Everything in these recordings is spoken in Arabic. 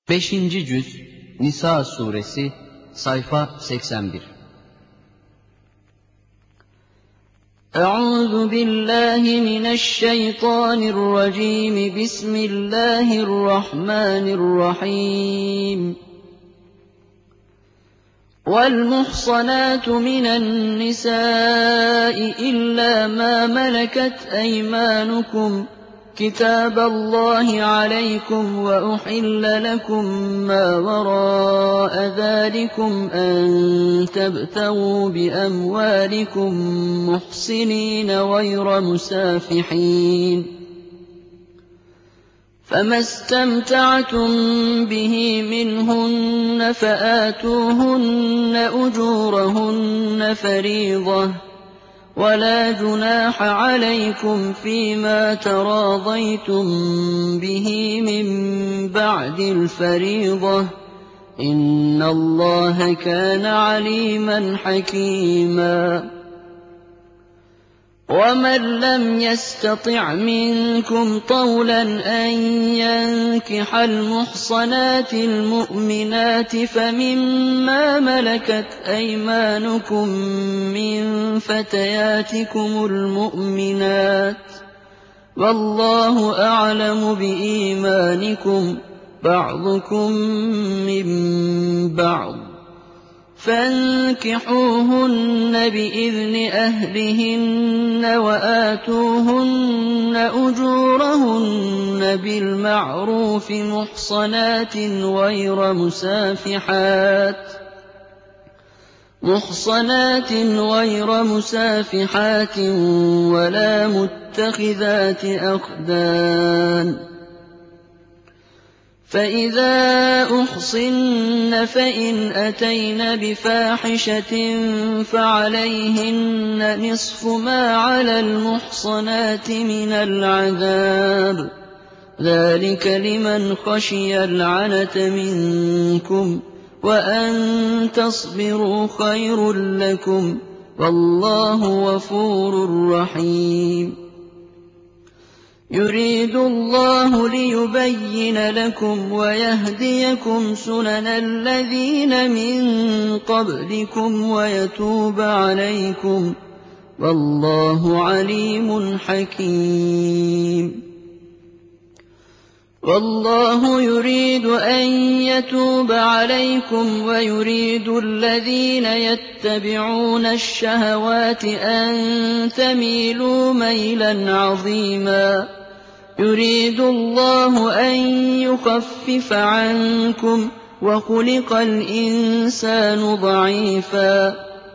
5. Cüz Nisa Suresi sayfa 81. Euzu billahi mineşşeytanirracim. Bismillahirrahmanirrahim. وَالْمُحْصَنَاتُ مِنَ النِّسَاءِ إِلَّا مَا مَلَكَتْ أَيْمَانُكُمْ كِتَابَ اللَّهِ عَلَيْكُمْ وَأُحِلَّ لَكُم مَّا وَرَاءَ ذَٰلِكُمْ أَن تَبْتَغُوا بِأَمْوَالِكُم مُّحْصِنِينَ غَيْرَ مُسَافِحِينَ ۚ فَمَا اسْتَمْتَعْتُم بِهِ مِنْهُنَّ فَآتُوهُنَّ أُجُورَهُنَّ فَرِيضَةً ۚ وَلَا جُنَاحَ عَلَيْكُمْ فِيمَا تَرَاضَيْتُم بِهِ مِن بَعْدِ الْفَرِيضَةِ ۚ إِنَّ اللَّهَ كَانَ عَلِيمًا حَكِيمًا. وَمَن لَّمْ يَسْتَطِعْ مِنكُمْ طَوْلًا أَن يَنكِحَ الْمُحْصَنَاتِ الْمُؤْمِنَاتِ فَمِمَّا مَلَكَتْ أَيْمَانُكُم مِّن فَتَيَاتِكُمُ الْمُؤْمِنَاتِ ۚ وَاللَّهُ أَعْلَمُ بِإِيمَانِكُم ۚ بَعْضُكُم مِّن بَعْضٍ ۚ فَانكِحُوهُنَّ بِإِذْنِ أَهْلِهِنَّ وَآتُوهُنَّ أُجُورَهُنَّ بِالْمَعْرُوفِ مُحْصَنَاتٍ غَيْرَ مُسَافِحَاتٍ وَلَا مُتَّخِذَاتِ أَخْدَانٍ ۚ فَإِذَا أُحْصِنَّ فَإِنْ أَتَيْنَ بِفَاحِشَةٍ فَعَلَيْهِنَّ نِصْفُ مَا عَلَى الْمُحْصَنَاتِ مِنَ الْعَذَابِ ۚ ذَٰلِكَ لِمَنْ خَشِيَ الْعَنَتَ مِنكُمْ ۚ وَأَن تَصْبِرُوا خَيْرٌ لَّكُمْ ۗ وَاللَّهُ غَفُورٌ رَّحِيمٌ. يُرِيدُ اللَّهُ لِيُبَيِّنَ لَكُمْ وَيَهْدِيَكُمْ سُنَنَ الَّذِينَ مِن قَبْلِكُمْ وَيَتُوبَ عَلَيْكُمْ ۗ وَاللَّهُ عَلِيمٌ حَكِيمٌ. وَاللَّهُ يُرِيدُ أَن يَتُوبَ عَلَيْكُمْ وَيُرِيدُ الَّذِينَ يَتَّبِعُونَ الشَّهَوَاتِ أَن تَمِيلُوا مَيْلًا عَظِيمًا. يُرِيدُ اللَّهُ أَن يُخَفِّفَ عَنكُمْ ۖ وَخُلِقَ الْإِنسَانُ ضَعِيفًا.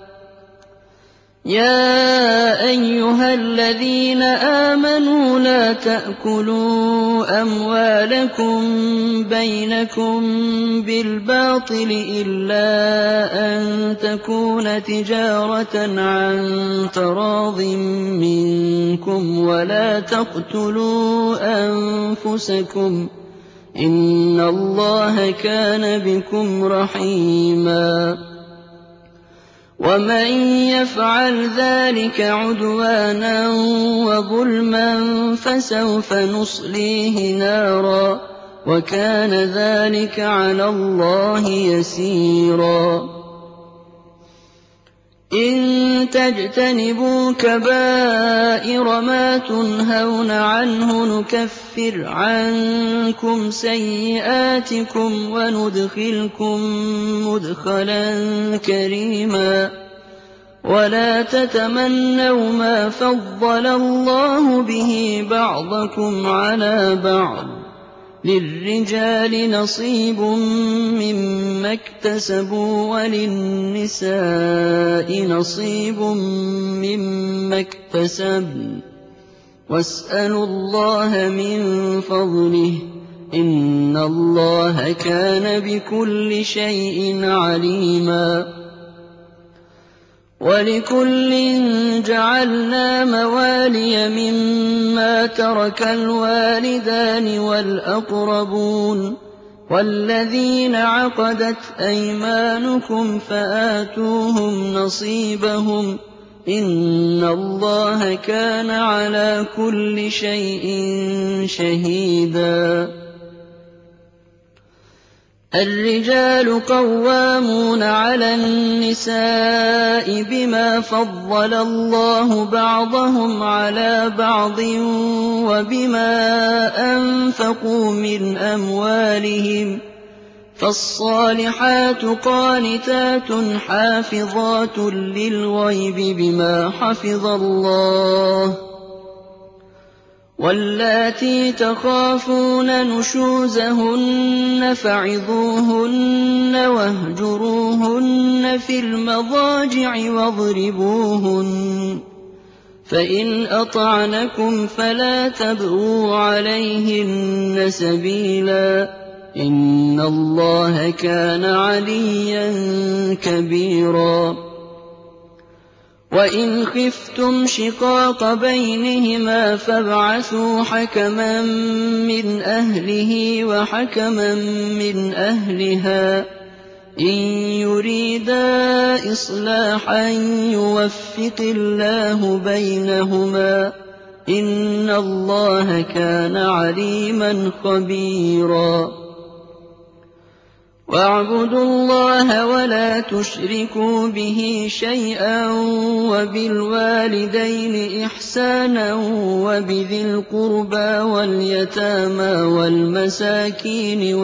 يَا أَيُّهَا الَّذِينَ آمَنُوا لَا تَأْكُلُوا أَمْوَالَكُم بَيْنَكُم بِالْبَاطِلِ إِلَّا أَن تَكُونَ تِجَارَةً عَن تَرَاضٍ مِّنكُمْ ۚ وَلَا تَقْتُلُوا أَنفُسَكُمْ ۚ إِنَّ اللَّهَ كَانَ بِكُمْ رَحِيمًا. وَمَن يَفْعَلْ ذَٰلِكَ عُدْوَانًا وَظُلْمًا فَسَوْفَ نُصْلِيهِ نَارًا ۚ وَكَانَ ذَٰلِكَ عَلَى اللَّهِ يَسِيرًا. إِن تَجْتَنِبُوا كَبَائِرَ مَا تُنْهَوْنَ عَنْهُ نُكَفِّرْ عَنكُمْ سَيِّئَاتِكُمْ وَنُدْخِلْكُم مُّدْخَلًا كَرِيمًا. وَلَا تَتَمَنَّوْا مَا فَضَّلَ اللَّهُ بِهِ بَعْضَكُمْ عَلَىٰ بَعْضٍ ۚ لِّلرِّجَالِ نَصِيبٌ مِّمَّا اكْتَسَبُوا وَلِلنِّسَاءِ نَصِيبٌ مِّمَّا اكْتَسَبْنَ ۚ وَاسْأَلُوا اللَّهَ مِن فَضْلِهِ ۗ إِنَّ اللَّهَ كَانَ بِكُلِّ شَيْءٍ عَلِيمًا. وَلِكُلٍّ جَعَلْنَا مَوَالِيَ مِمَّا تَرَكَ الْوَالِدَانِ وَالْأَقْرَبُونَ وَالَّذِينَ عَقَدَتْ أَيْمَانُكُمْ فَآتُوهُمْ نَصِيبَهُمْ ۚ إِنَّ اللَّهَ كَانَ عَلَىٰ كُلِّ شَيْءٍ شَهِيدًا. الرجال قوامون على النساء بما فضل الله بعضهم على بعض وبما أنفقوا من أموالهم، فالصالحات قانتات حافظات للغيب بما حفظ الله، واللاتي تخافون نشوزهن فعظوهن واهجروهن في المضاجع واضربوهن، فإن أطعنكم فلا تبغوا عليهن سبيلا، إن الله كان عليا كبيرا. وإن خفتم شقاق بينهما فابعثوا حكما من أهله وحكما من أهلها، إن يريدا إصلاحا يوفق الله بينهما، إن الله كان عليما خبيرا. واعبدوا الله ولا تشركوا به شيئا، وبالوالدين إحسانا وبذي القربى واليتامى والمساكين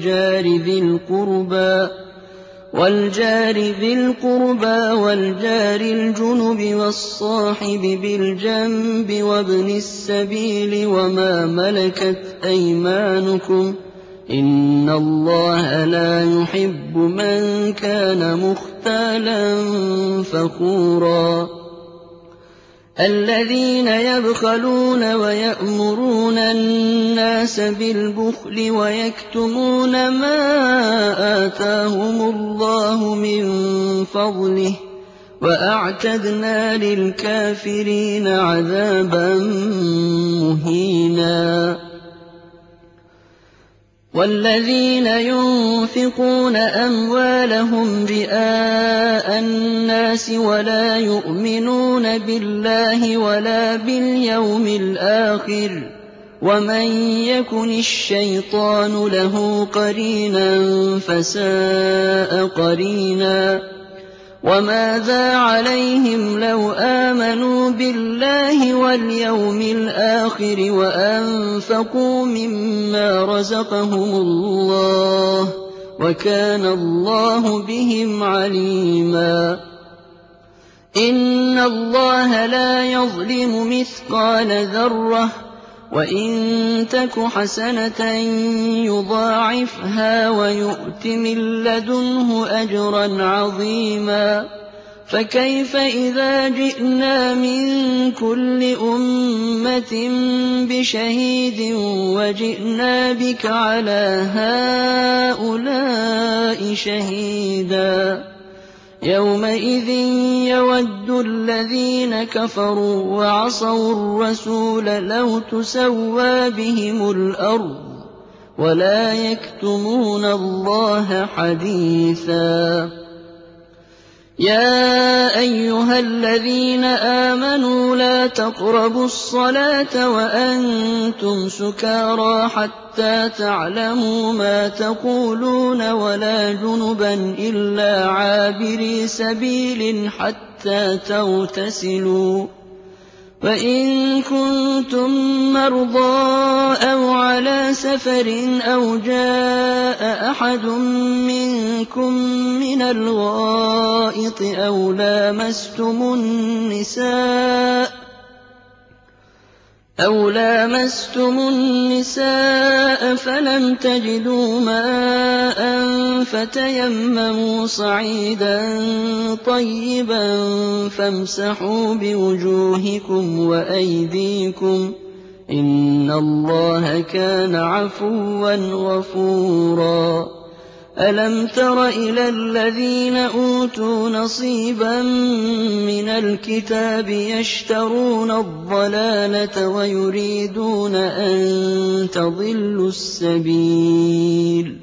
والجار ذي القربى والجار الجنب والصاحب بالجنب وابن السبيل وما ملكت أيمانكم، إن الله لا يحب من كان مختالا فخورا. الذين يبخلون ويأمرون الناس بالبخل ويكتمون ما آتاهم الله من فضله، وأعتدنا للكافرين عذابا مهينا. والذين ينفقون أموالهم رئاء الناس ولا يؤمنون بالله ولا باليوم الآخر، ومن يكن الشيطان له قرينا فساء قرينا. وماذا عليهم لو آمنوا بالله واليوم الآخر وأنفقوا مما رزقهم الله، وكان الله بهم عليما. إن الله لا يظلم مثقال ذرة، وإن تك حسنة يضاعفها ويؤت من لدنه أجرا عظيما. فكيف إذا جئنا من كل أمة بشهيد وجئنا بك على هؤلاء شهيدا، يومئذ يود الذين كفروا وعصوا الرسول لو تسوى بهم الأرض ولا يكتمون الله حديثا. يا أيها الذين آمنوا لا تقربوا الصلاة وأنتم سكارى حتى تعلموا ما تقولون ولا جنبا إلا عابري سبيل حتى تغتسلوا، وإن كنتم مرضى أو على سفر أو جاء أحد منكم من الغائط أو لامستم النساء فلم تجدوا ماء فتيمموا صعيدا طيبا فامسحوا بوجوهكم وأيديكم، إن الله كان عفوا غفورا. ألم تر إلى الذين أوتوا نصيبا من الكتاب يشترون الضلالة ويريدون أن تضلوا السبيل،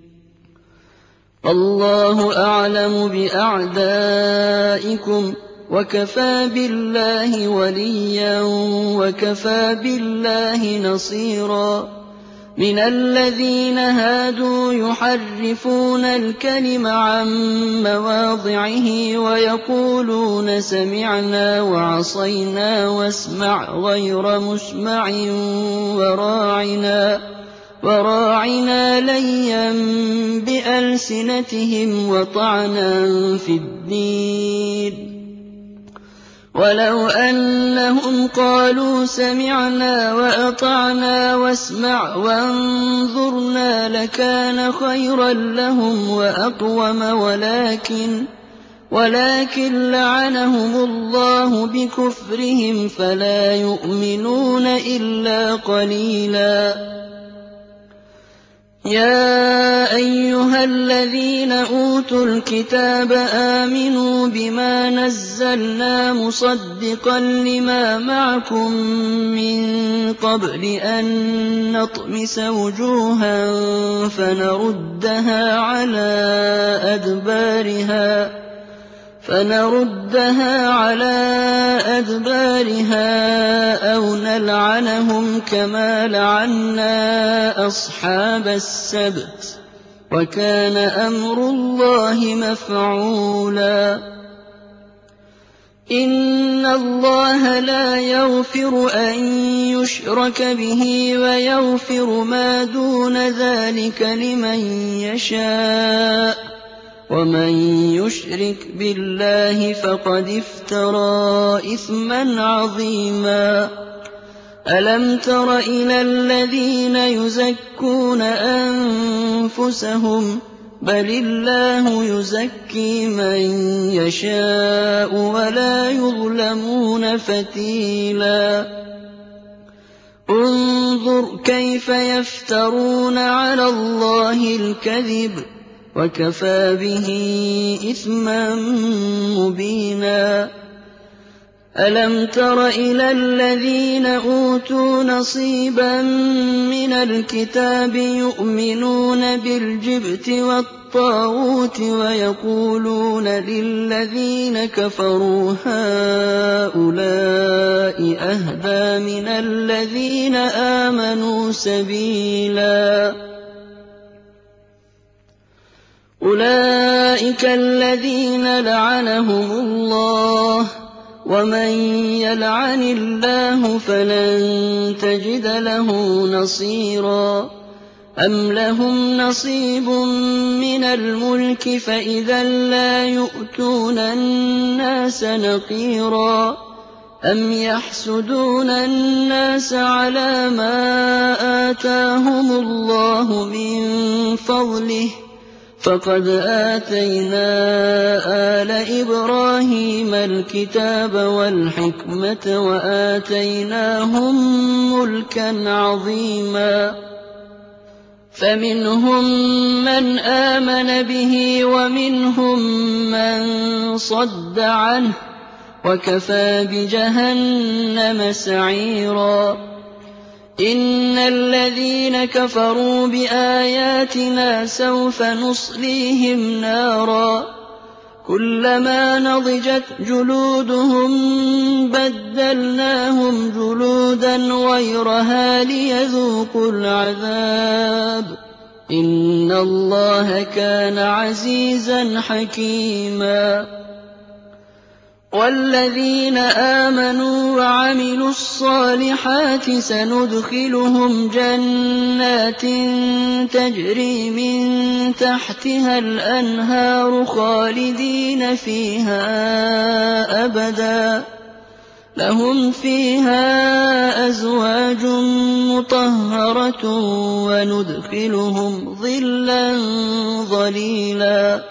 الله أعلم بأعدائكم وكفى بالله وليا وكفى بالله نصيرا. مِنَ الَّذِينَ هَادُوا يُحَرِّفُونَ الْكَلِمَ عَن مَّوَاضِعِهِ وَيَقُولُونَ سَمِعْنَا وَعَصَيْنَا وَاسْمَعْ غَيْرَ مُسْمَعٍ وَرَاعِنَا لَيًّا بِأَلْسِنَتِهِمْ وَطَعْنًا في الدِّينِ وَلَوْ أَنَّهُمْ قَالُوا سَمِعْنَا وَأَطَعْنَا وَاسْمَعْ وَانظُرْنَا لَكَانَ خَيْرًا لَّهُمْ وَأَقْوَمَ وَلَٰكِن لَّعَنَهُمُ اللَّهُ بِكُفْرِهِمْ فَلَا يُؤْمِنُونَ إِلَّا قَلِيلًا. يَا أَيُّهَا الَّذِينَ أُوتُوا الْكِتَابَ آمِنُوا بِمَا نَزَّلْنَا مُصَدِّقًا لِّمَا مَعَكُم مِّن قَبْلِ أَن نَّطْمِسَ وُجُوهًا فَنَرُدَّهَا عَلَىٰ أَدْبَارِهَا أَوْ نَلْعَنَهُمْ كَمَا لَعَنَّا أَصْحَابَ السَّبْتِ ۚ وَكَانَ أَمْرُ اللَّهِ مَفْعُولًا. إِنَّ اللَّهَ لَا يَغْفِرُ أَن يُشْرَكَ بِهِ وَيَغْفِرُ مَا دُونَ ذَٰلِكَ لِمَن يَشَاءُ ۚ وَمَن يُشْرِكْ بِاللَّهِ فَقَدِ افْتَرَىٰ إِثْمًا عَظِيمًا. أَلَمْ تَرَ إِلَى الَّذِينَ يُزَكُّونَ أَنفُسَهُم ۚ بَلِ اللَّهُ يُزَكِّي مَن يَشَاءُ وَلَا يُظْلَمُونَ فَتِيلًا. انظُرْ كَيْفَ يَفْتَرُونَ عَلَى اللَّهِ الْكَذِبَ ۖ وَكَفَىٰ بِهِ إِثْمًا مُّبِينًا. أَلَمْ تَرَ إِلَى الَّذِينَ أُوتُوا نَصِيبًا مِّنَ الْكِتَابِ يُؤْمِنُونَ بِالْجِبْتِ وَالطَّاغُوتِ وَيَقُولُونَ لِلَّذِينَ كَفَرُوا هَٰؤُلَاءِ أَهْدَىٰ مِنَ الَّذِينَ آمَنُوا سَبِيلًا. أُولَٰئِكَ الَّذِينَ لَعَنَهُمُ اللَّهُ ۖ وَمَن يَلْعَنِ اللَّهُ فَلَن تَجِدَ لَهُ نَصِيرًا. أَمْ لَهُمْ نَصِيبٌ مِّنَ الْمُلْكِ فَإِذًا لَّا يُؤْتُونَ النَّاسَ نَقِيرًا. أَمْ يَحْسُدُونَ النَّاسَ عَلَىٰ مَا آتَاهُمُ اللَّهُ مِن فَضْلِهِ ۖ فَقَدْ آتَيْنَا آلَ إِبْرَاهِيمَ الْكِتَابَ وَالْحِكْمَةَ وَآتَيْنَاهُم مُّلْكًا عَظِيمًا. فَمِنْهُم مَّنْ آمَنَ بِهِ وَمِنْهُم مَّن صَدَّ عَنْهُ ۚ وَكَفَىٰ بِجَهَنَّمَ سَعِيرًا. إِنَّ الَّذِينَ كَفَرُوا بِآيَاتِنَا سَوْفَ نُصْلِيهِمْ نَارًا كُلَّمَا نَضِجَتْ جُلُودُهُم بَدَّلْنَاهُمْ جُلُودًا غَيْرَهَا لِيَذُوقُوا الْعَذَابَ ۗ إِنَّ اللَّهَ كَانَ عَزِيزًا حَكِيمًا. وَالَّذِينَ آمَنُوا وَعَمِلُوا الصَّالِحَاتِ سَنُدْخِلُهُمْ جَنَّاتٍ تَجْرِي مِن تَحْتِهَا الْأَنْهَارُ خَالِدِينَ فِيهَا أَبَدًا ۖ لَّهُمْ فِيهَا أَزْوَاجٌ مُّطَهَّرَةٌ وَنُدْخِلُهُمْ ظِلًّا ظَلِيلًا.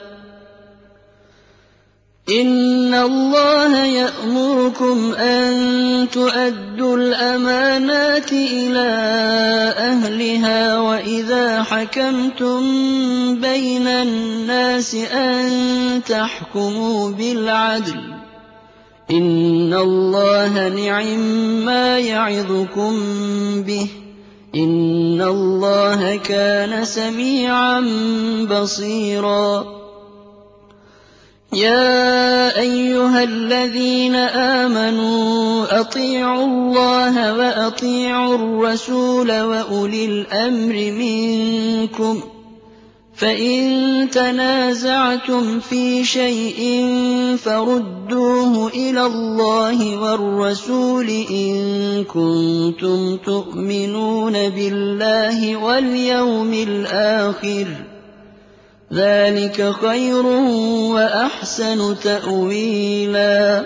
إِنَّ اللَّهَ يَأْمُرُكُمْ أَن تُؤَدُّوا الْأَمَانَاتِ إِلَىٰ أَهْلِهَا وَإِذَا حَكَمْتُم بَيْنَ النَّاسِ أَن تَحْكُمُوا بِالْعَدْلِ ۚ إِنَّ اللَّهَ نِعِمَّا يَعِظُكُم بِهِ ۗ إِنَّ اللَّهَ كَانَ سَمِيعًا بَصِيرًا. يَا أَيُّهَا الَّذِينَ آمَنُوا أَطِيعُوا اللَّهَ وَأَطِيعُوا الرَّسُولَ وَأُولِي الْأَمْرِ مِنكُمْ ۖ فَإِن تَنَازَعْتُمْ فِي شَيْءٍ فَرُدُّوهُ إِلَى اللَّهِ وَالرَّسُولِ إِن كُنتُمْ تُؤْمِنُونَ بِاللَّهِ وَالْيَوْمِ الْآخِرِ ۚ ذَٰلِكَ خَيْرٌ وَأَحْسَنُ تَأْوِيلًا.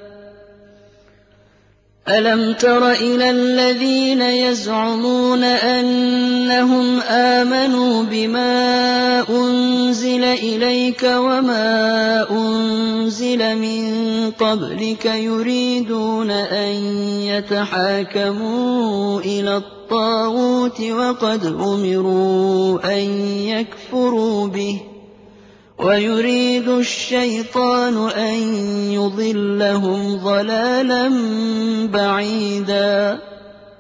أَلَمْ تَرَ إِلَى الَّذِينَ يَزْعُمُونَ أَنَّهُمْ آمَنُوا بِمَا أُنزِلَ إِلَيْكَ وَمَا أُنزِلَ مِن قَبْلِكَ يُرِيدُونَ أَن يَتَحَاكَمُوا إِلَى الطَّاغُوتِ وَقَدْ أُمِرُوا أَن يَكْفُرُوا بِهِ وَيُرِيدُ الشَّيْطَانُ أَن يُضِلَّهُمْ ضَلَالًا بَعِيدًا.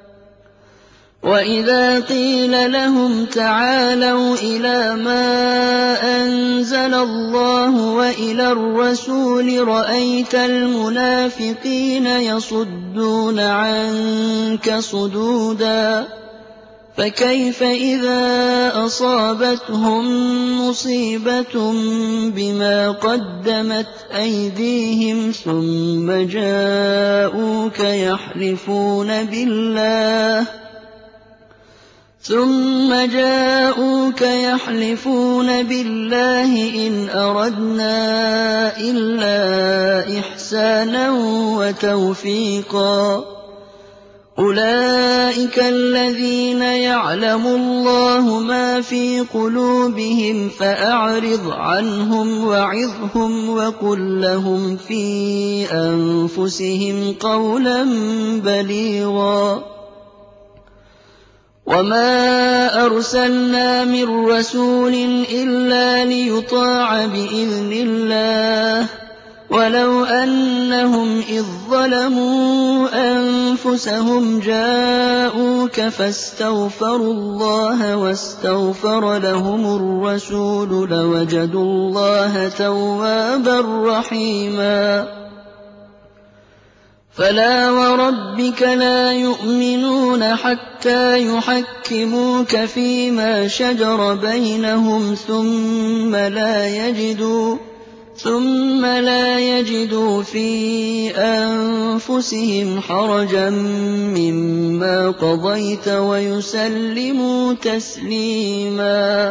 وَإِذَا قِيلَ لَهُمْ تَعَالَوْا إِلَىٰ مَا أَنزَلَ اللَّهُ وَإِلَى الرَّسُولِ رَأَيْتَ الْمُنَافِقِينَ يَصُدُّونَ عَنكَ صُدُودًا. فَكَيْفَ إِذَا أَصَابَتْهُم مُّصِيبَةٌ بِمَا قَدَّمَتْ أَيْدِيهِمْ ثُمَّ جَاءُوكَ يَحْلِفُونَ بِاللَّهِ إِنْ أَرَدْنَا إِلَّا إِحْسَانًا وَتَوْفِيقًا. أُولَٰئِكَ الَّذِينَ يَعْلَمُ اللَّهُ مَا فِي قُلُوبِهِمْ فَأَعْرِضْ عَنْهُمْ وَعِظْهُمْ وَقُل لَّهُمْ فِي أَنفُسِهِمْ قَوْلًا بَلِيغًا. وَمَا أَرْسَلْنَا مِن رَّسُولٍ إِلَّا لِيُطَاعَ بِإِذْنِ اللَّهِ ۚ وَلَوْ أَنَّهُمْ إِذ ظَّلَمُوا أَنفُسَهُمْ جَاءُوكَ فَاسْتَغْفَرُوا اللَّهَ وَاسْتَغْفَرَ لَهُمُ الرَّسُولُ لَوَجَدُوا اللَّهَ تَوَّابًا رَّحِيمًا. فَلَا وَرَبِّكَ لَا يُؤْمِنُونَ حَتَّىٰ يُحَكِّمُوكَ فِيمَا شَجَرَ بَيْنَهُمْ ثُمَّ لَا يَجِدُوا فِي أَنفُسِهِمْ حَرَجًا مِّمَّا قَضَيْتَ وَيُسَلِّمُوا تَسْلِيمًا.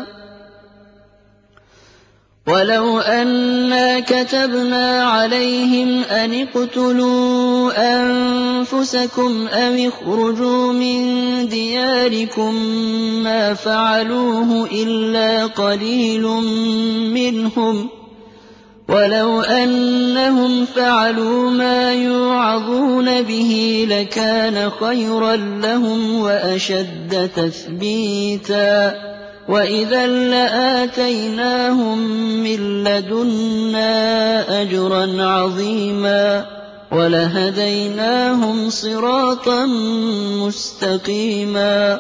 وَلَوْ أَنَّا كَتَبْنَا عَلَيْهِمْ أَنِ اقْتُلُوا أَنفُسَكُمْ أَوِ اخْرُجُوا مِن دِيَارِكُم مَّا فَعَلُوهُ إِلَّا قَلِيلٌ مِّنْهُمْ ۖ وَلَوْ أَنَّهُمْ فَعَلُوا مَا يُوعَظُونَ بِهِ لَكَانَ خَيْرًا لَّهُمْ وَأَشَدَّ تَثْبِيتًا، وَإِذًا لَّآتَيْنَاهُم مِّن لَّدُنَّا أَجْرًا عَظِيمًا وَلَهَدَيْنَاهُمْ صِرَاطًا مُّسْتَقِيمًا.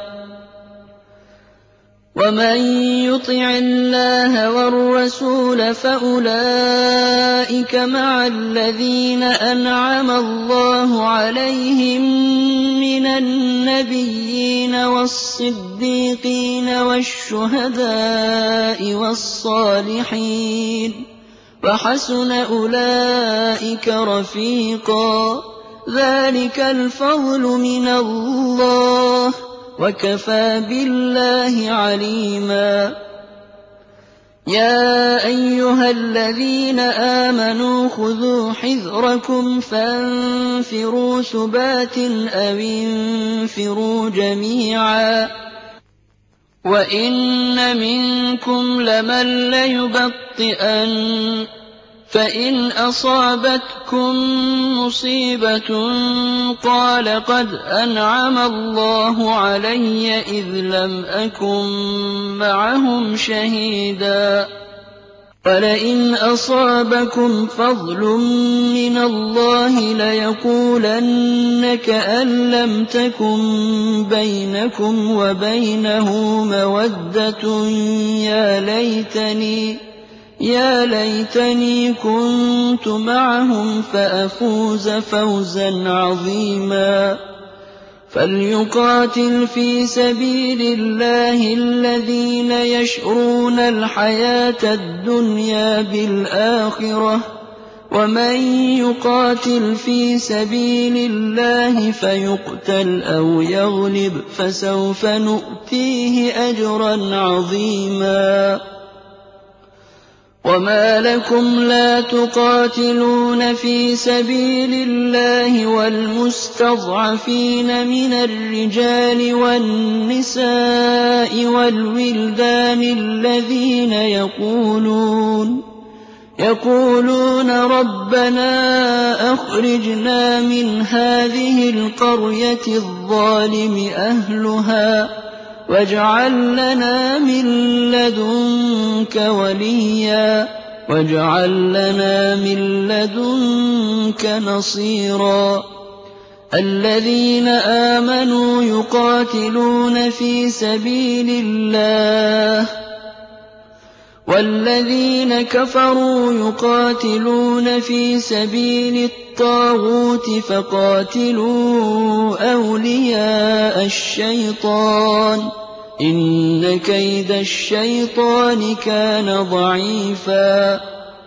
وَمَن يُطِعِ اللَّهَ وَالرَّسُولَ فَأُولَٰئِكَ مَعَ الَّذِينَ أَنْعَمَ اللَّهُ عَلَيْهِم مِّنَ النَّبِيِّينَ وَالصِّدِّيقِينَ وَالشُّهَدَاءِ وَالصَّالِحِينَ ۚ وَحَسُنَ أُولَٰئِكَ رَفِيقًا. ذَٰلِكَ الْفَضْلُ مِنَ اللَّهِ ۚ وَكَفَىٰ بِاللَّهِ عَلِيمًا. يَا أَيُّهَا الَّذِينَ آمَنُوا خُذُوا حِذْرَكُمْ فَانفِرُوا ثُبَاتٍ أَوِ انفِرُوا جَمِيعًا. وَإِنَّ مِنكُمْ لَمَن لَّيُبَطِّئَنَّ فَإِنْ أَصَابَتْكُم مُّصِيبَةٌ قَالَ قَدْ أَنْعَمَ اللَّهُ عَلَيَّ إِذْ لَمْ أَكُن مَّعَهُمْ شَهِيدًا. وَلَئِنْ أَصَابَكُمْ فَضْلٌ مِّنَ اللَّهِ لَيَقُولَنَّ كَأَن لَّمْ تَكُن بَيْنَكُمْ وَبَيْنَهُ مَوَدَّةٌ يا ليتني كنت معهم فأفوز فوزا عظيما فليقاتل في سبيل الله الذين يشرون الحياة الدنيا بالآخرة ومن يقاتل في سبيل الله فيقتل أو يغلب فسوف نؤتيه أجرا عظيما وما لكم لا تقاتلون في سبيل الله والمستضعفين من الرجال والنساء والولدان الذين يقولون ربنا أخرجنا من هذه القرية الظالم أهلها واجعل لنا من لدنك وليا واجعل لنا من لدنك نصيرا الذين آمنوا يقاتلون في سبيل الله والذين كفروا يقاتلون في سبيل الطاغوت فقاتلوا أولياء الشيطان إن كيد الشيطان كان ضعيفا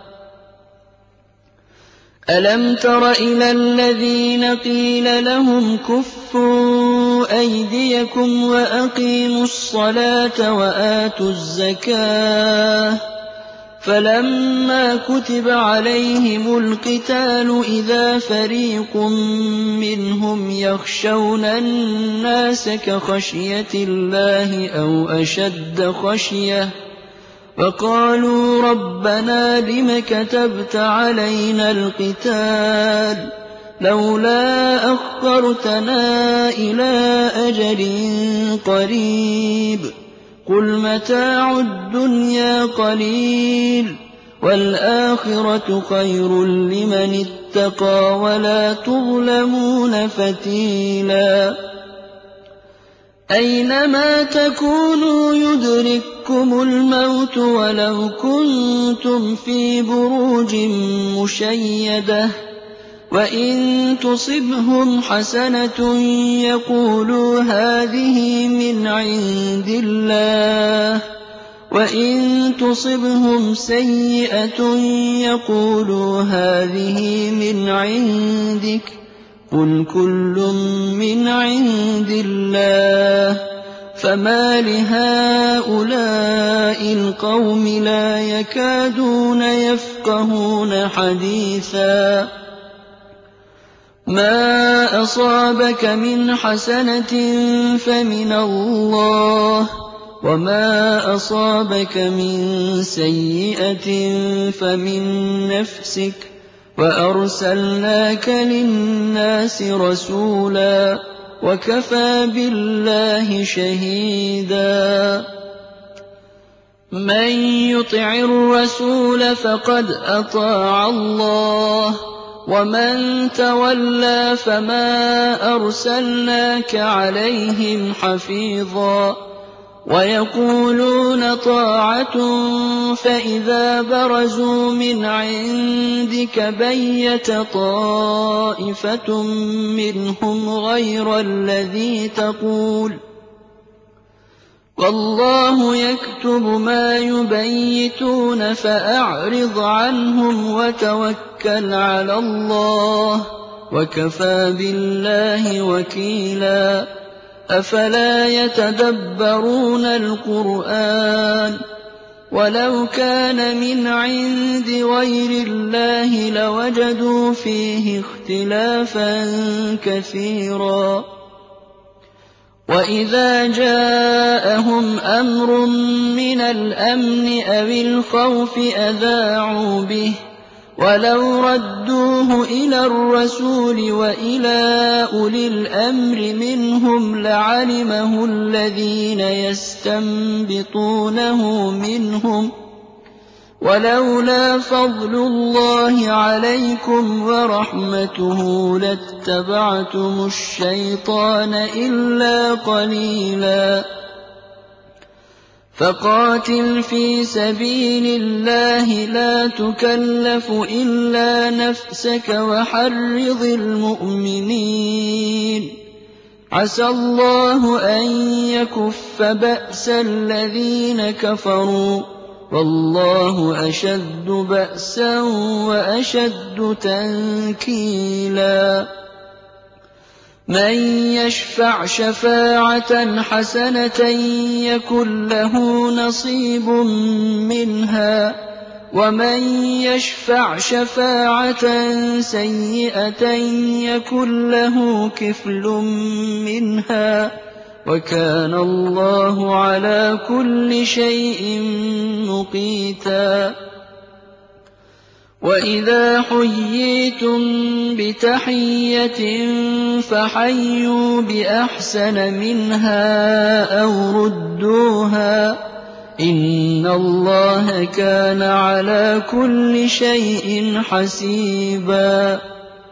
ألم تر إلى الذين قيل لهم كفوا أيديكم وأقيموا الصلاة وآتوا الزكاة فلما كتب عليهم القتال إذا فريق منهم يخشون الناس كخشية الله أو أشد خشية وقالوا ربنا لم كتبت علينا القتال لولا أخرتنا إلى أجل قريب قل متاع الدنيا قليل والآخرة خير لمن اتقى ولا تظلمون فتيلا أينما تكونوا يدرككم الموت ولو كنتم في بروج مشيدة وإن تصبهم حسنة يقولوا هذه من عند الله وإن تصبهم سيئة يقولوا هذه من عندك قل كل من عند الله فما لهؤلاء القوم لا يكادون يفقهون حديثا ما أصابك من حسنة فمن الله وما أصابك من سيئة فمن نفسك وأرسلناك للناس رسولا وكفى بالله شهيدا من يطع الرسول فقد أطاع الله ومن تولى فما أرسلناك عليهم حفيظا ويقولون طاعة فإذا برزوا من عندك بيت طائفة منهم غير الذي تقول والله يكتب ما يبيتون فأعرض عنهم وتوكل على الله وكفى بالله وكيلا أفلا يتدبرون القرآن ولو كان من عند غير الله لوجدوا فيه اختلافا كثيرا وإذا جاءهم أمر من الأمن أو الخوف أذاعوا به ولو ردوه إلى الرسول وإلى أولي الأمر منهم لعلمه الذين يستنبطونه منهم ولولا فضل الله عليكم ورحمته لاتبعتم الشيطان إلا قليلا فقاتل في سبيل الله لا تكلف إلا نفسك وحرض المؤمنين عسى الله أن يكف بأس الذين كفروا والله أشد بأسا وأشد تنكيلا من يشفع شفاعة حسنة يكن له نصيب منها ومن يشفع شفاعة سيئة يكن له كفل منها وكان الله على كل شيء مقيتا وإذا حييتم بتحية فحيوا بأحسن منها أو ردوها إن الله كان على كل شيء حسيبا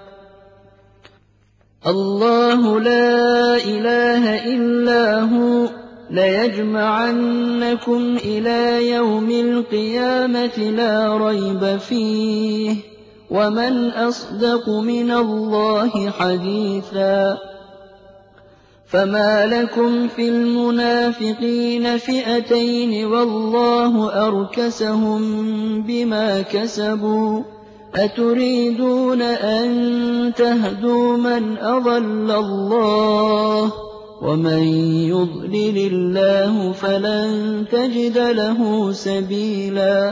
الله لا إله إلا هو ليجمعنكم إلى يوم القيامة لا ريب فيه ومن أصدق من الله حديثا فما لكم في المنافقين فئتين والله أركسهم بما كسبوا أتريدون أن تهدوا من أضل الله ومن يضلل الله فلن تجد له سبيلا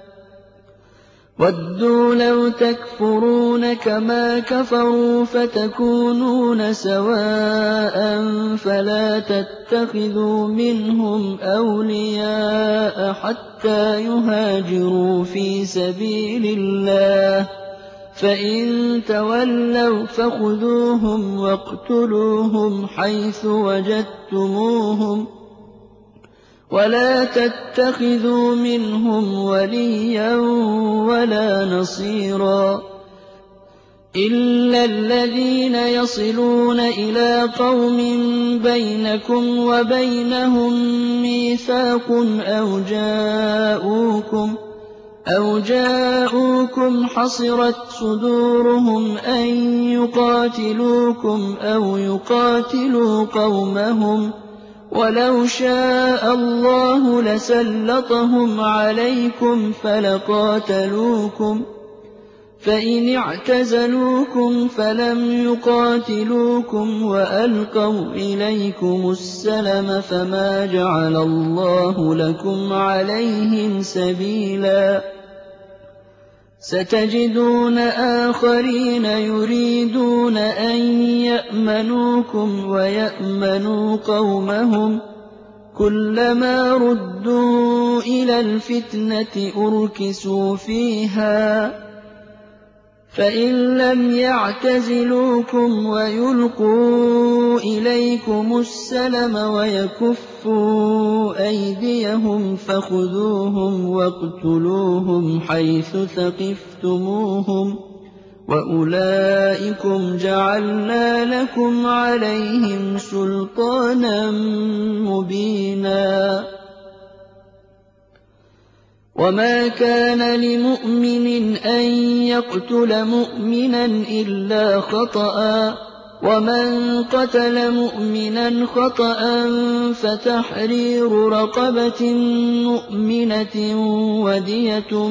ودوا لو تكفرون كما كفروا فتكونون سواء فلا تتخذوا منهم أولياء حتى يهاجروا في سبيل الله فإن تولوا فخذوهم واقتلوهم حيث وجدتموهم ولا تتخذوا منهم وليا ولا نصيرا إلا الذين يصلون إلى قوم بينكم وبينهم ميثاق أو جاءوكم حصرت صدورهم أن يقاتلوكم أو يقاتلوا قومهم ولو شاء الله لسلطهم عليكم فلقاتلوكم فإن اعتزلوكم فلم يقاتلوكم وألقوا إليكم السلم فما جعل الله لكم عليهم سبيلا ستجدون آخرين يريدون أن يأمنوكم ويأمنوا قومهم كلما ردوا إلى الفتنة أركسوا فيها فإن لم يعتزلوكم ويلقوا إليكم السلم ويكفوا أيديهم فخذوهم واقتلوهم حيث ثقفتموهم وأولئكم جعلنا لكم عليهم سلطانا مبينا وما كان لمؤمن أن يقتل مؤمنا إلا خطأ ومن قتل مؤمنا خطأ فتحرير رقبة مؤمنة ودية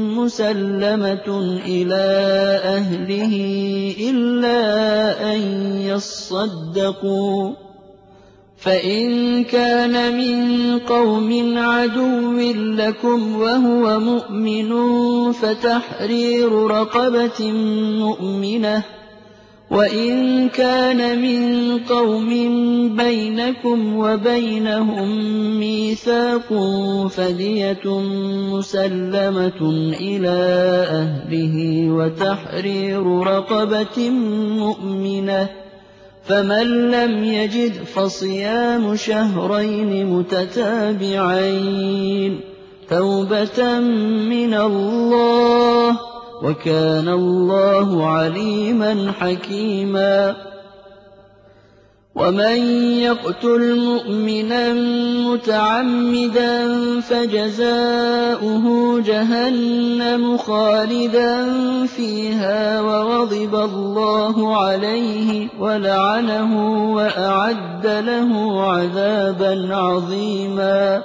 مسلمة إلى أهله إلا أن يصدقوا فإن كان من قوم عدو لكم وهو مؤمن فتحرير رقبة مؤمنة وإن كان من قوم بينكم وبينهم ميثاق فدية مسلمة إلى أهله وتحرير رقبة مؤمنة فمن لم يجد فصيام شهرين متتابعين توبة من الله وكان الله عليما حكيما ومن يقتل مؤمنا متعمدا فجزاؤه جهنم خالدا فيها وغضب الله عليه ولعنه وأعد له عذابا عظيما.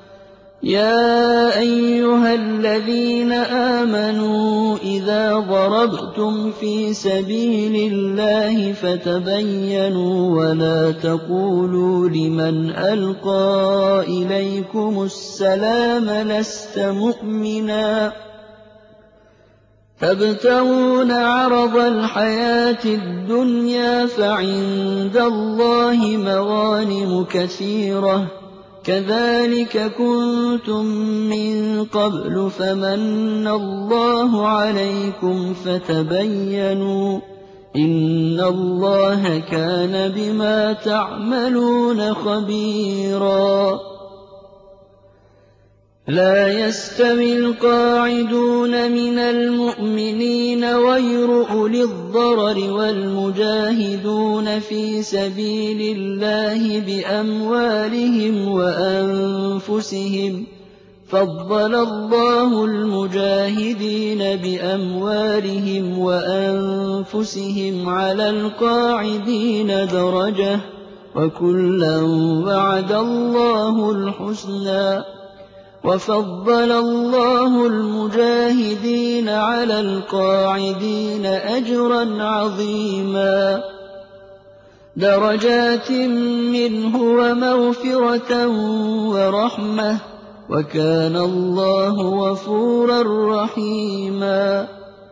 يا أيها الذين آمنوا إذا ضربتم في سبيل الله فتبينوا ولا تقولوا لمن ألقى إليكم السلام لست مؤمنا تبتغون عرض الحياة الدنيا فعند الله مغانم كثيرة كذلك كنتم من قبل فمن الله عليكم فتبينوا إن الله كان بما تعملون خبيرا. لا يستوي القاعدون من المؤمنين غير أولي الضرر والمجاهدون في سبيل الله بأموالهم وأنفسهم فضل الله المجاهدين بأموالهم وأنفسهم على القاعدين درجة وكلا وعد الله الحسنى وفضل الله المجاهدين على القاعدين أجرا عظيما درجات منه ومغفرة ورحمة وكان الله غفورا رحيما.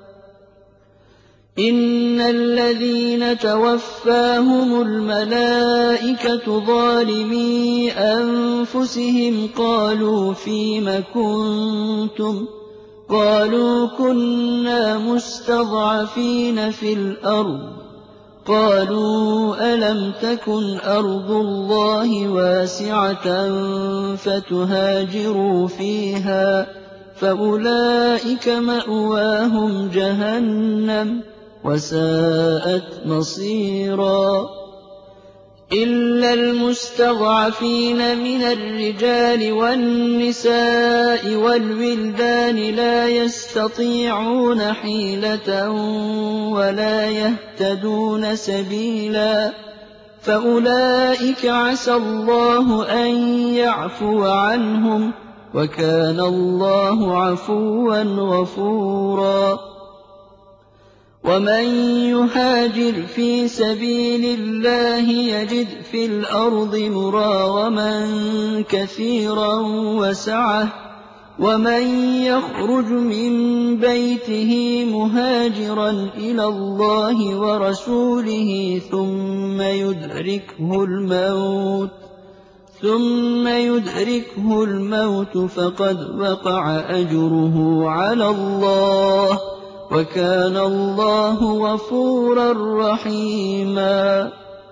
إن الذين توفاهم الملائكة ظالمي أنفسهم قالوا فيم كنتم قالوا كنا مستضعفين في الأرض قالوا ألم تكن أرض الله واسعة فتهاجروا فيها فأولئك مأواهم جهنم وساءت مصيرا. إلا المستضعفين من الرجال والنساء والولدان لا يستطيعون حيلة ولا يهتدون سبيلا فأولئك عسى الله أن يعفو عنهم وكان الله عفوا غفورا. ومن يهاجر في سبيل الله يجد في الأرض مراغما كثيرا وسعة ومن يخرج من بيته مهاجرا إلى الله ورسوله ثم يدركه الموت فقد وقع أجره على الله وكان الله غفورا رحيما.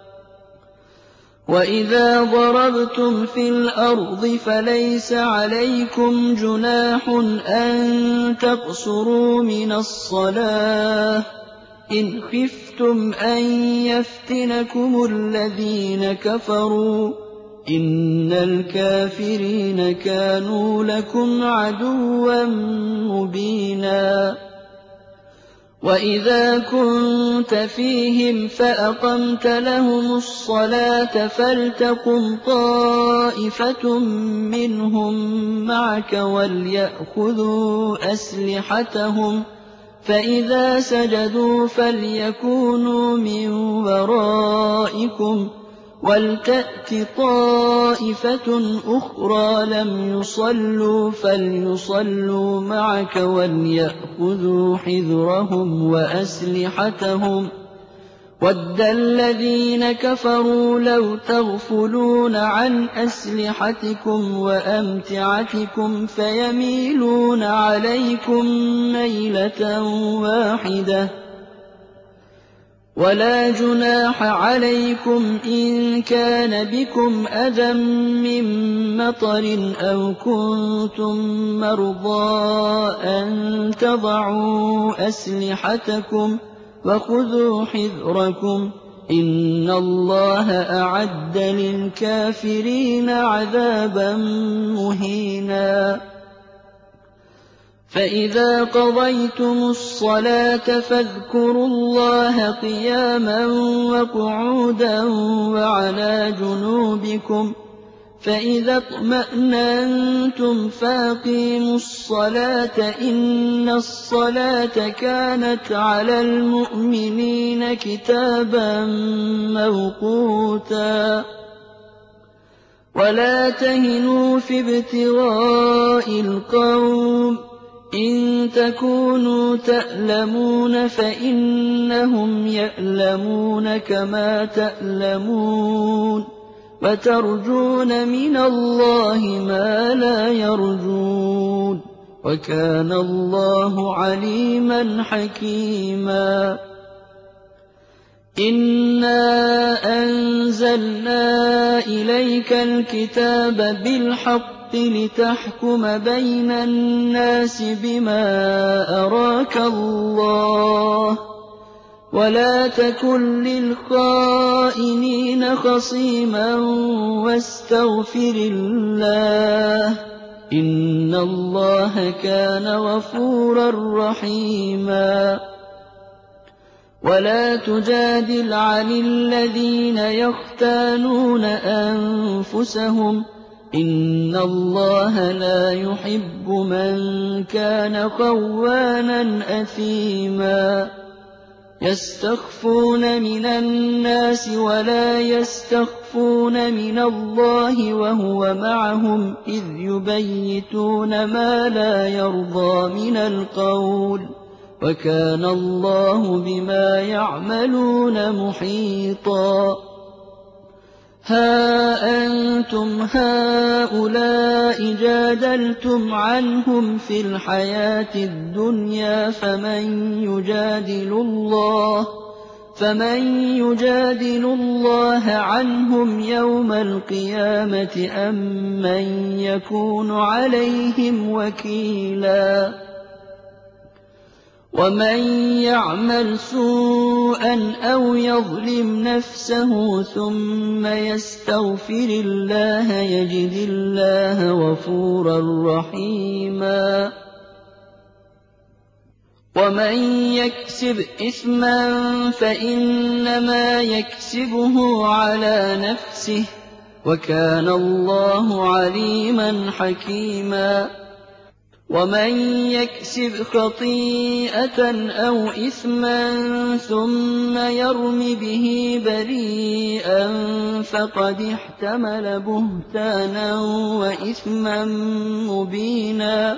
وإذا ضربتم في الأرض فليس عليكم جناح أن تقصروا من الصلاة إن خفتم أن يفتنكم الذين كفروا إن الكافرين كانوا لكم عدوا مبينا. وإذا كنت فيهم فأقمت لهم الصلاة فلتقم طائفة منهم معك وليأخذوا أسلحتهم فإذا سجدوا فليكونوا من ورائكم ولتأت طائفة أخرى لم يصلوا فليصلوا معك وليأخذوا حذرهم وأسلحتهم وَدَّ الَّذِينَ كَفَرُوا لَوْ تَغْفُلُونَ عَنْ أَسْلِحَتِكُمْ وَأَمْتِعَتِكُمْ فَيَمِيلُونَ عَلَيْكُمْ مَيْلَةً وَاحِدَةً وَلَا جُنَاحَ عَلَيْكُمْ إِن كَانَ بِكُمْ أَذًى مِّن مَّطَرٍ أَوْ كُنتُم مَّرْضَىٰ أَن تَضَعُوا أَسْلِحَتَكُمْ وَخُذُوا حِذْرَكُمْ إِنَّ اللَّهَ أَعَدَّ لِلْكَافِرِينَ عَذَابًا مُّهِينًا فَإِذَا قَضَيْتُمُ الصَّلَاةَ فاذْكُرُوا اللَّهَ قِيَامًا وَقُعُودًا وَعَلَىٰ جُنُوبِكُمْ فَإِذَا اطْمَأْنَنتُمْ فَأَقِيمُوا الصَّلَاةَ إِنَّ الصَّلَاةَ كَانَتْ عَلَى الْمُؤْمِنِينَ كِتَابًا مَّوْقُوتًا وَلَا تَهِنُوا فِي ابْتِغَاءِ الْقَوْمِ إِن تَكُونُوا تَأْلَمُونَ فَإِنَّهُمْ يَأْلَمُونَ كَمَا تَأْلَمُونَ وَتَرْجُونَ مِنَ اللَّهِ مَا لَا يَرْجُونَ وَكَانَ اللَّهُ عَلِيمًا حَكِيمًا إِنَّا أَنزَلْنَا إِلَيْكَ الْكِتَابَ بِالْحَقِّ لِتَحْكُمَ بَيْنَ النَّاسِ بِمَا أَرَاكَ اللَّهُ وَلَا تَكُن لِّلْخَائِنِينَ خَصِيمًا وَاسْتَغْفِرِ اللَّهَ ۖ إِنَّ اللَّهَ كَانَ غَفُورًا رَّحِيمًا وَلَا تُجَادِلْ عَنِ الَّذِينَ يَخْتَانُونَ أَنفُسَهُمْ ۚ إِنَّ اللَّهَ لَا يُحِبُّ مَن كَانَ خَوَّانًا أَثِيمًا يَسْتَخْفُونَ مِنَ النَّاسِ وَلَا يَسْتَخْفُونَ مِنَ اللَّهِ وَهُوَ مَعَهُمْ إِذْ يُبَيِّتُونَ مَا لَا يَرْضَىٰ مِنَ الْقَوْلِ وَكَانَ اللَّهُ بِمَا يَعْمَلُونَ مُحِيطًا هَا أَنتُمْ هَٰؤُلَاءِ جَادَلْتُمْ عَنْهُمْ فِي الْحَيَاةِ الدُّنْيَا فَمَن يُجَادِلُ اللَّهَ عَنْهُمْ يَوْمَ الْقِيَامَةِ أَم مَّن يَكُونُ عَلَيْهِمْ وَكِيلًا وَمَن يَعْمَلْ سُوءًا أَوْ يَظْلِمْ نَفْسَهُ ثُمَّ يَسْتَغْفِرِ اللَّهَ يَجِدِ اللَّهَ غَفُورًا رَّحِيمًا وَمَن يَكْسِبْ إِثْمًا فَإِنَّمَا يَكْسِبُهُ عَلَىٰ نَفْسِهِ ۚ وَكَانَ اللَّهُ عَلِيمًا حَكِيمًا وَمَن يَكْسِبْ خَطِيئَةً أَوْ إِثْمًا ثُمَّ يَرْمِ بِهِ بَرِيئًا فَقَدِ احْتَمَلَ بُهْتَانًا وَإِثْمًا مُّبِينًا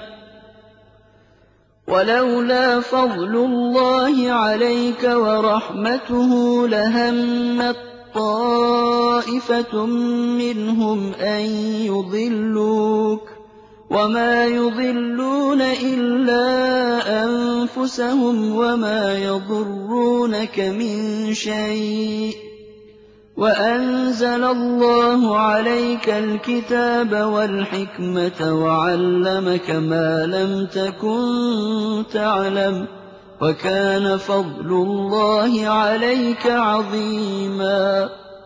وَلَوْلَا فَضْلُ اللَّهِ عَلَيْكَ وَرَحْمَتُهُ لَهَمَّت طَّائِفَةٌ مِّنْهُمْ أَن يُضِلُّوكَ وَمَا يُضِلُّونَ إِلَّا أَنفُسَهُمْ وَمَا يَضُرُّونَكَ مِن شَيْءٍ وَأَنزَلَ اللَّهُ عَلَيْكَ الْكِتَابَ وَالْحِكْمَةَ وَعَلَّمَكَ مَا لَمْ تَكُن تَعْلَمُ وَكَانَ فَضْلُ اللَّهِ عَلَيْكَ عَظِيمًا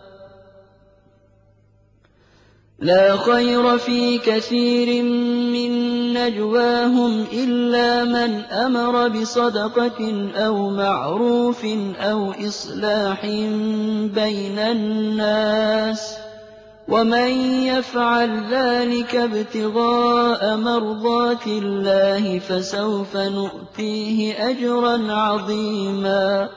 لَا خَيْرَ فِي كَثِيرٍ مِّن نَّجْوَاهُمْ إِلَّا مَنْ أَمَرَ بِصَدَقَةٍ أَوْ مَعْرُوفٍ أَوْ إِصْلَاحٍ بَيْنَ النَّاسِ ۚ وَمَن يَفْعَلْ ذَٰلِكَ ابْتِغَاءَ مَرْضَاتِ اللَّهِ فَسَوْفَ نُؤْتِيهِ أَجْرًا عَظِيمًا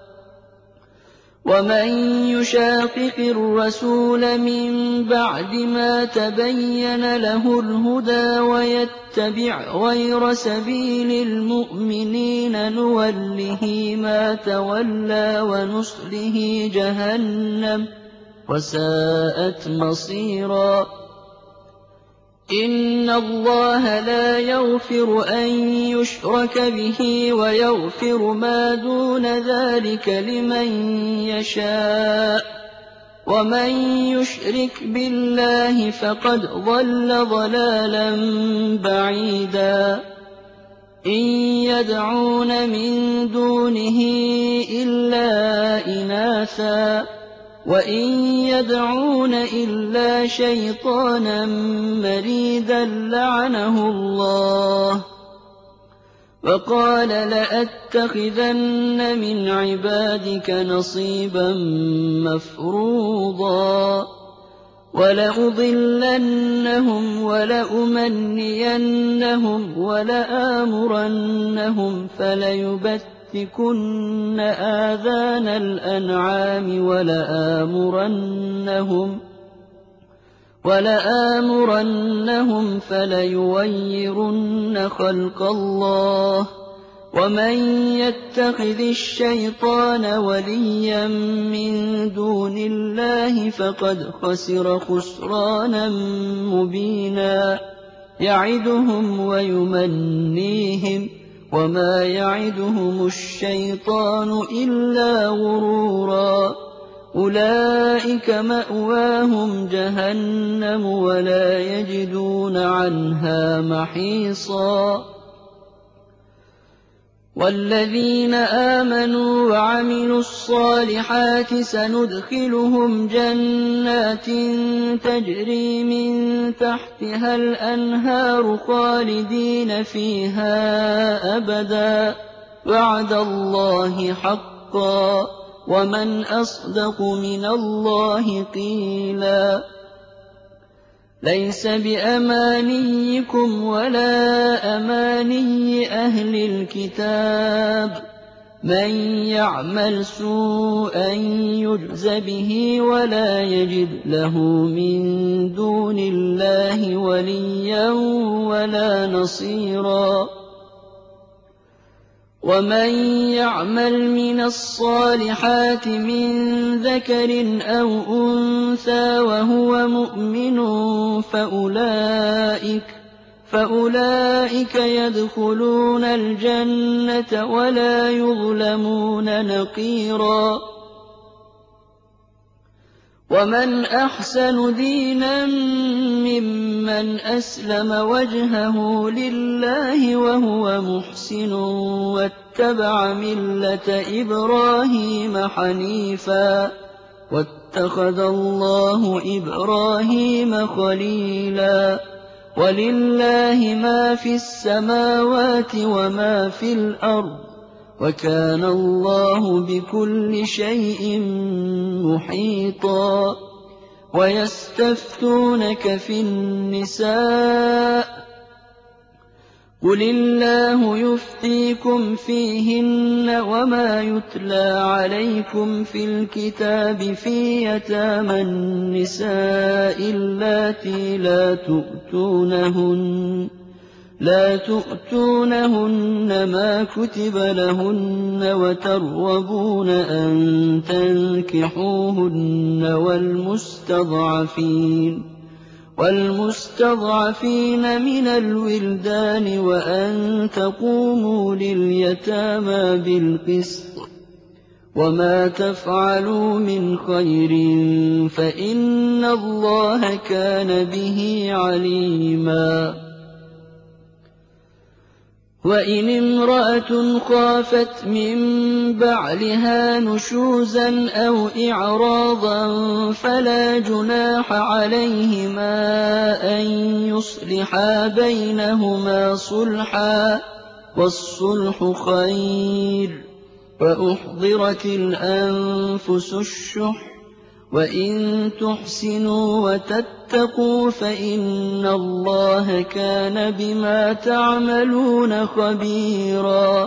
وَمَن يُشَاقِقِ الرَّسُولَ مِن بَعْدِ مَا تَبَيَّنَ لَهُ الْهُدَىٰ وَيَتَّبِعْ غَيْرَ سَبِيلِ الْمُؤْمِنِينَ نُوَلِّهِ مَا تَوَلَّىٰ وَنُصْلِهِ جَهَنَّمَ ۖ وَسَاءَتْ مَصِيرًا إِنَّ اللَّهَ لَا يَغْفِرُ أَن يُشْرَكَ بِهِ وَيَغْفِرُ مَا دُونَ ذَٰلِكَ لِمَن يَشَاءُ ۚ وَمَن يُشْرِكْ بِاللَّهِ فَقَدْ ضَلَّ ضَلَالًا بَعِيدًا إِن يدعون من دونه إلا إناثا وإن يدعون إلا شيطانا مريدا لعنه الله وقال لأتخذن من عبادك نصيبا مفروضا ولأضلنهم ولأمنينهم ولآمرنهم فليبتكن آذان الأنعام ولآمرنهم فليغيرن خلق الله ومن يتخذ الشيطان وليا من دون الله فقد خسر خسرانا مبينا يعدهم ويمنيهم وما يعدهم الشيطان إلا غرورا أولئك مأواهم جهنم ولا يجدون عنها محيصا والذين آمنوا وعملوا الصالحات سندخلهم جنات تجري من تحتها الأنهار خالدين فيها أبدا وعد الله حقا ومن أصدق من الله قيلا ليس بأمانيكم ولا أماني أهل الكتاب من يعمل سوءا يجز به ولا يجد له من دون الله وليا ولا نصيرا ومن يعمل من الصالحات من ذكر أو أنثى وهو مؤمن فأولئك يدخلون الجنة ولا يظلمون نقيرا ومن أحسن دينا ممن أسلم وجهه لله وهو محسن واتبع ملة إبراهيم حنيفا واتخذ الله إبراهيم خليلا ولله ما في السماوات وما في الأرض وكان الله بكل شيء محيطا ويستفتونك في النساء قل الله يفتيكم فيهن وما يتلى عليكم في الكتاب في يتامى النساء اللاتي لا تؤتونهن ما كتب لهن وترغبون أن تنكحوهن والمستضعفين من الولدان وأن تقوموا لليتامى بالقسط وما تفعلوا من خير فإن الله كان به عليما وإن امرأة خافت من بعلها نشوزا أو إعراضا فلا جناح عليهما أن يصلحا بينهما صلحا والصلح خير وأحضرت الأنفس الشح وإن تحسنوا وتتقوا فإن الله كان بما تعملون خبيرا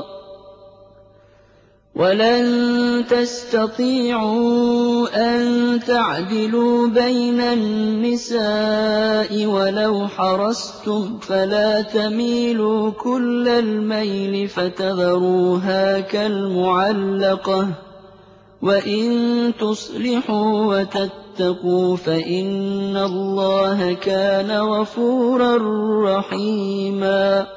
ولن تستطيعوا أن تعدلوا بين النساء ولو حرصتم فلا تميلوا كل الميل فتذروها كالمعلقة وإن تصلحوا وتتقوا فإن الله كان غفورا رحيما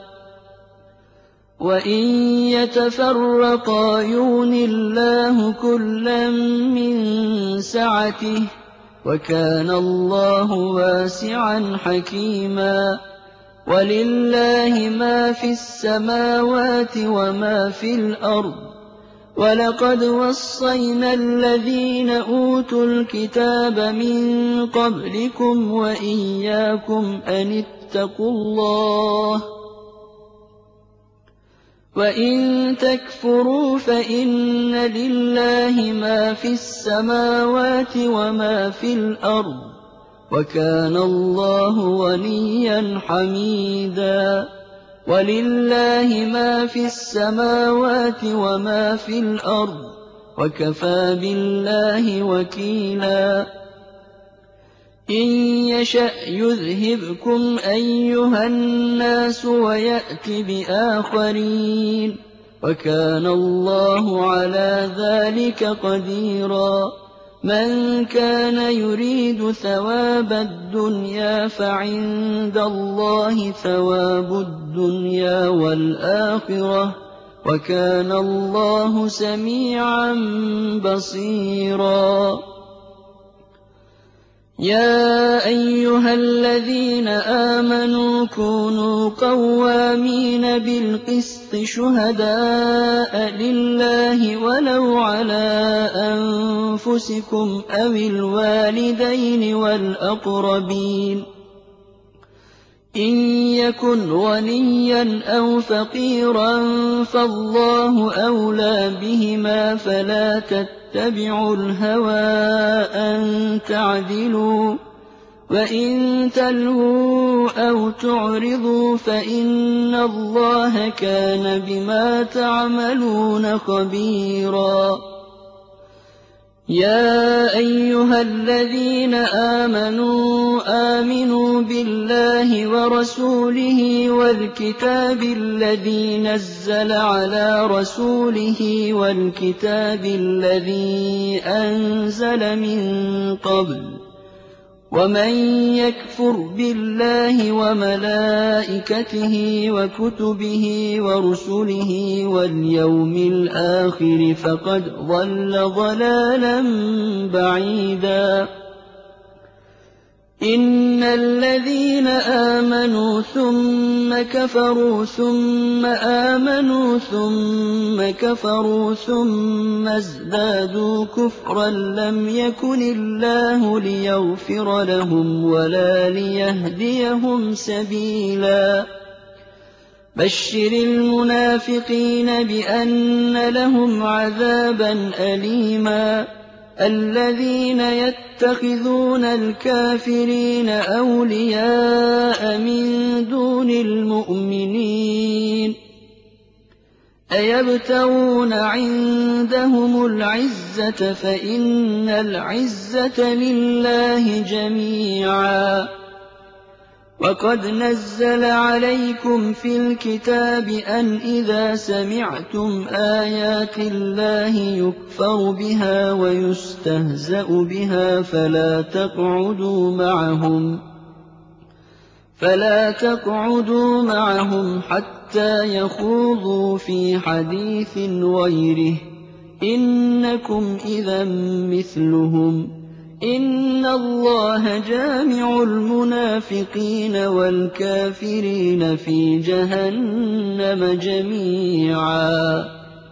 وإن يتفرقا يغن الله كلا من سعته وكان الله واسعا حكيما وَلِلَّهِ مَا فِي السَّمَاوَاتِ وَمَا فِي الْأَرْضِ ۗ وَلَقَدْ وَصَّيْنَا الَّذِينَ أُوتُوا الْكِتَابَ مِن قَبْلِكُمْ وَإِيَّاكُمْ أَنِ اتَّقُوا اللَّهَ ۚ وَإِن تَكْفُرُوا فَإِنَّ لِلَّهِ مَا فِي السَّمَاوَاتِ وَمَا فِي الْأَرْضِ ۚ وَكَانَ اللَّهُ غَنِيًّا حَمِيدًا. وَلِلَّهِ مَا فِي السَّمَاوَاتِ وَمَا فِي الْأَرْضِ ۚ وَكَفَىٰ بِاللَّهِ وَكِيلًا. إِن يَشَأْ يُذْهِبْكُمْ أَيُّهَا النَّاسُ وَيَأْتِ بِآخَرِينَ ۚ وَكَانَ اللَّهُ عَلَىٰ ذَٰلِكَ قَدِيرًا. مَّن كَانَ يُرِيدُ ثَوَابَ الدُّنْيَا فَعِندَ اللَّهِ ثَوَابُ الدُّنْيَا وَالْآخِرَةِ ۚ وَكَانَ اللَّهُ سَمِيعًا بَصِيرًا. يَا أَيُّهَا الَّذِينَ آمَنُوا كُونُوا قَوَّامِينَ بِالْقِسْطِ شُهَدَاءَ لِلَّهِ وَلَوْ عَلَىٰ أَنفُسِكُمْ أَوِ الْوَالِدَيْنِ وَالْأَقْرَبِينَ. إِن يَكُنْ غَنِيًّا أَوْ فَقِيرًا فَاللَّهُ أَوْلَىٰ بِهِمَا، فَلَا تَتَّبِعُوا الْهَوَىٰ أَن تَعْدِلُوا ۚ وَإِن تَلْوُوا أَوْ تُعْرِضُوا فَإِنَّ اللَّهَ كَانَ بِمَا تَعْمَلُونَ خَبِيرًا. يَا أَيُّهَا الَّذِينَ آمِنُوا بِاللَّهِ وَرَسُولِهِ وَالْكِتَابِ الَّذِي نَزَّلَ عَلَىٰ رَسُولِهِ وَالْكِتَابِ الَّذِي أَنزَلَ مِن قَبْلُ ۚ وَمَن يَكْفُرْ بِاللَّهِ وَمَلَائِكَتِهِ وَكُتُبِهِ وَرُسُلِهِ وَالْيَوْمِ الْآخِرِ فَقَدْ ضَلَّ ضَلَالًا بَعِيدًا. إِنَّ الَّذِينَ آمَنُوا ثُمَّ كَفَرُوا ثُمَّ آمَنُوا ثُمَّ كَفَرُوا ثُمَّ ازْدَادُوا كُفْرًا لَّمْ يَكُنِ اللَّهُ لِيَغْفِرَ لَهُمْ وَلَا لِيَهْدِيَهُمْ سَبِيلًا. بَشِّرِ الْمُنَافِقِينَ بِأَنَّ لَهُمْ عَذَابًا أَلِيمًا. الَّذِينَ يَتَّخِذُونَ الْكَافِرِينَ أَوْلِيَاءَ مِن دُونِ الْمُؤْمِنِينَ أَيَبْتَغُونَ عِندَهُمُ الْعِزَّةَ فَإِنَّ الْعِزَّةَ لِلَّهِ جَمِيعًا. وَقَدْ نَزَّلَ عَلَيْكُمْ فِي الْكِتَابِ أَنْ إِذَا سَمِعْتُمْ آيَاتِ اللَّهِ يُكْفَرُ بِهَا وَيُسْتَهْزَأُ بِهَا فَلَا تَقْعُدُوا مَعَهُمْ حَتَّىٰ يَخُوضُوا فِي حَدِيثٍ غَيْرِهِ ۚ إِنَّكُمْ إِذًا مِّثْلُهُمْ ۗ إِنَّ اللَّهَ جَامِعُ الْمُنَافِقِينَ وَالْكَافِرِينَ فِي جَهَنَّمَ جَمِيعًا.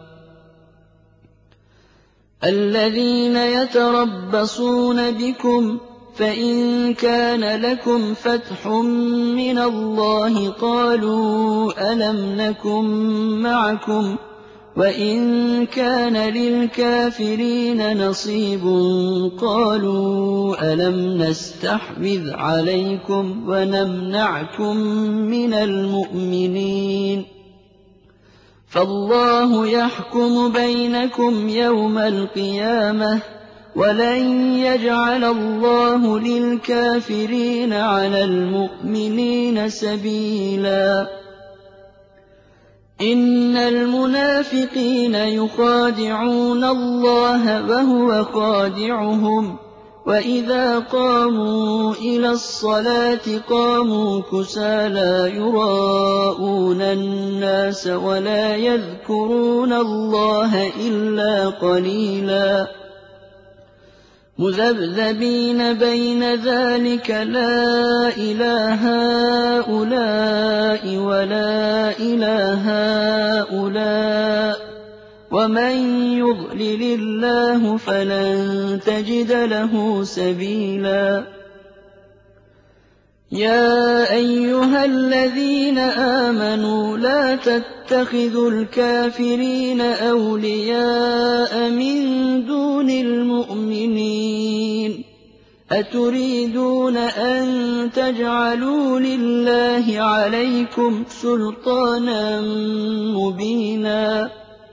الَّذِينَ يَتَرَبَّصُونَ بِكُمْ فَإِن كَانَ لَكُمْ فَتْحٌ مِّنَ اللَّهِ قَالُوا أَلَمْ نَكُن مَّعَكُمْ ۖ وَإِن كَانَ لِلْكَافِرِينَ نَصِيبٌ قَالُوا أَلَمْ نَسْتَحْوِذْ عَلَيْكُمْ وَنَمْنَعْكُم مِّنَ الْمُؤْمِنِينَ ۖ فَاللَّهُ يَحْكُمُ بَيْنَكُمْ يَوْمَ الْقِيَامَةِ ۗ وَلَن يَجْعَلَ اللَّهُ لِلْكَافِرِينَ عَلَى الْمُؤْمِنِينَ سَبِيلًا. إِنَّ الْمُنَافِقِينَ يُخَادِعُونَ اللَّهَ وَهُوَ خَادِعُهُمْ ۚ وَإِذَا قَامُوا إِلَى الصَّلَاةِ قَامُوا كُسَالَىٰ يُرَاءُونَ النَّاسَ وَلَا يَذْكُرُونَ اللَّهَ إِلَّا قَلِيلًا. مذبذبين بين ذلك لا إله هؤلاء ولا إله هؤلاء ومن يضلل الله فلن تجد له سبيلا يا أيها الذين آمنوا لا تتخذوا الكافرين أولياء من دون المؤمنين أتريدون أن تجعلوا لله عليكم سلطانا مبينا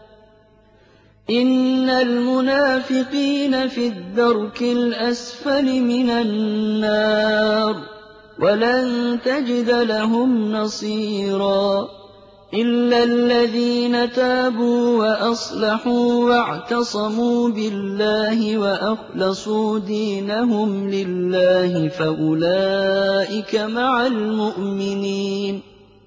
إن المنافقين في الدرك الأسفل من النار ولن تجد لهم نصيرا إلا الذين تابوا وأصلحوا واعتصموا بالله وأخلصوا دينهم لله فأولئك مع المؤمنين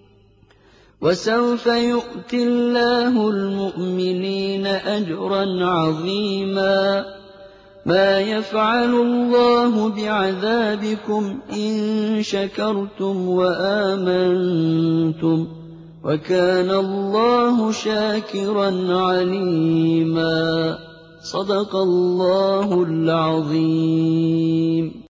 وسوف يؤتي الله المؤمنين أجرا عظيما ما يفعل الله بعذابكم إن شكرتم وآمنتم وكان الله شاكرا عليما صدق الله العظيم.